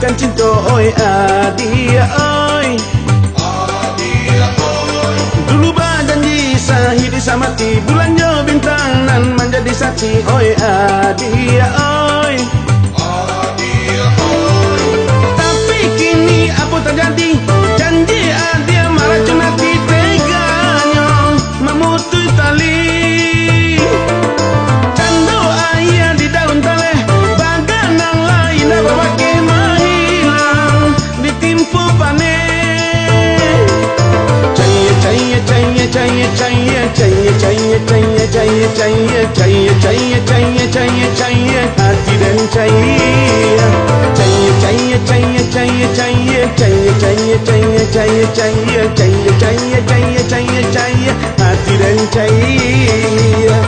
dan cinta oi adia oi. Dulu berjanji sahidi samati, bulannya bintang nan menjadi saksi oi adia oi. Tapi kini apa terjadi? Janji adia malah cuma teganya memutus tali. Cando ayah di daun taleh, bagan yang lain apa bagaimana hilang ditimpu panen. Caya caya caya caya caya caya caya caya caya caya caya caya caya caya caya hati dan caya. Caya caya caya caya caya caya caya caya caya caya caya caya caya caya caya hati dan caya.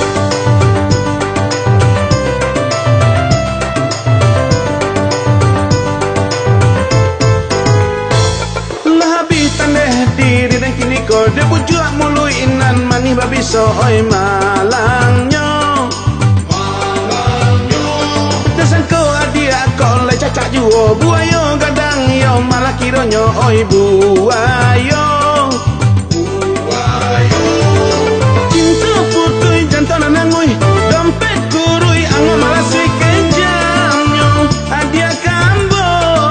Diri dan kini kau dia bujuk mulu inan manis babi sooi malangnya. Tersangka adia kau lai cacak juo buayo gadang yo malah kiranya oi buayo. Cinta putui jantan nangui dompet kurui angin malah sui kejamnya adia kambo.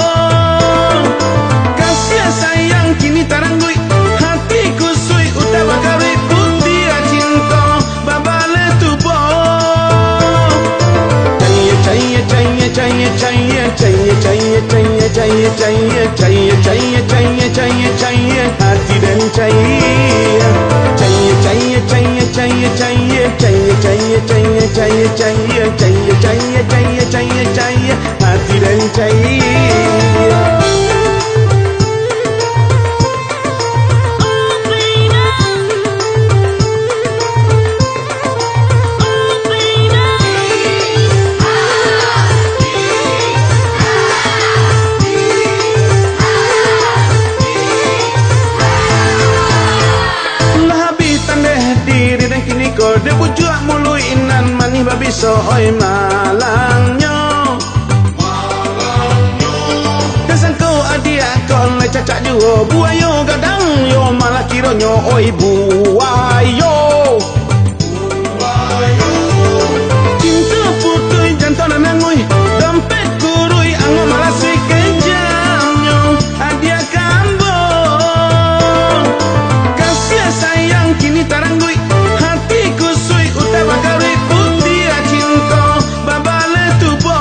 Kasih sayang kini taranggui hatiku sui utawa kari putih cinta babale tubo. Caya caya caya caya caya caya caya caya caya caya caya caya caya caya hati dan caya. Caya caya caya caya caya caya caya caya caya caya caya caya caya caya caya hati dan caya. Dia bujuk mulu inan manis babi sooi malangnya. Tersangka adia kau lai cacak juo buayo gadang yo malah kiranya oi buayo. Cinta putui jantan nangui dompet kurui angin malah sui kejamnya adia kambo. Kasih sayang kini taranggui hatiku sui utawa kari putih cinta babale tubo.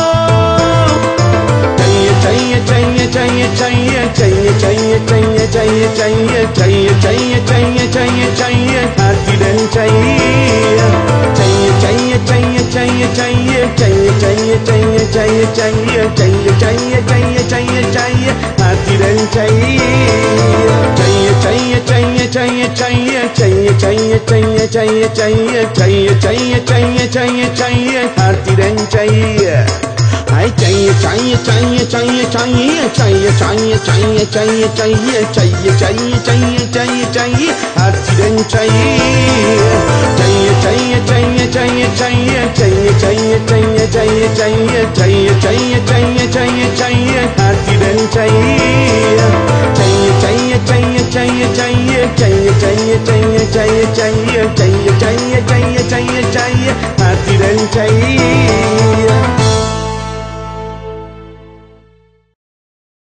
Caya caya caya caya caya caya caya caya caya caya caya caya caya caya hati dan caya. Caya caya caya caya caya caya caya caya caya caya caya caya caya caya caya hati dan caya. Caya caya caya caya caya caya caya caya caya caya caya caya caya caya caya hati dan caya. Hai caya caya caya caya caya caya caya caya caya caya caya caya caya caya caya hati dan caya. Caya caya caya caya caya caya caya caya caya caya caya caya caya caya caya hati dan caya. Caya caya caya caya caya caya caya caya caya caya caya caya caya caya caya hati dan caya.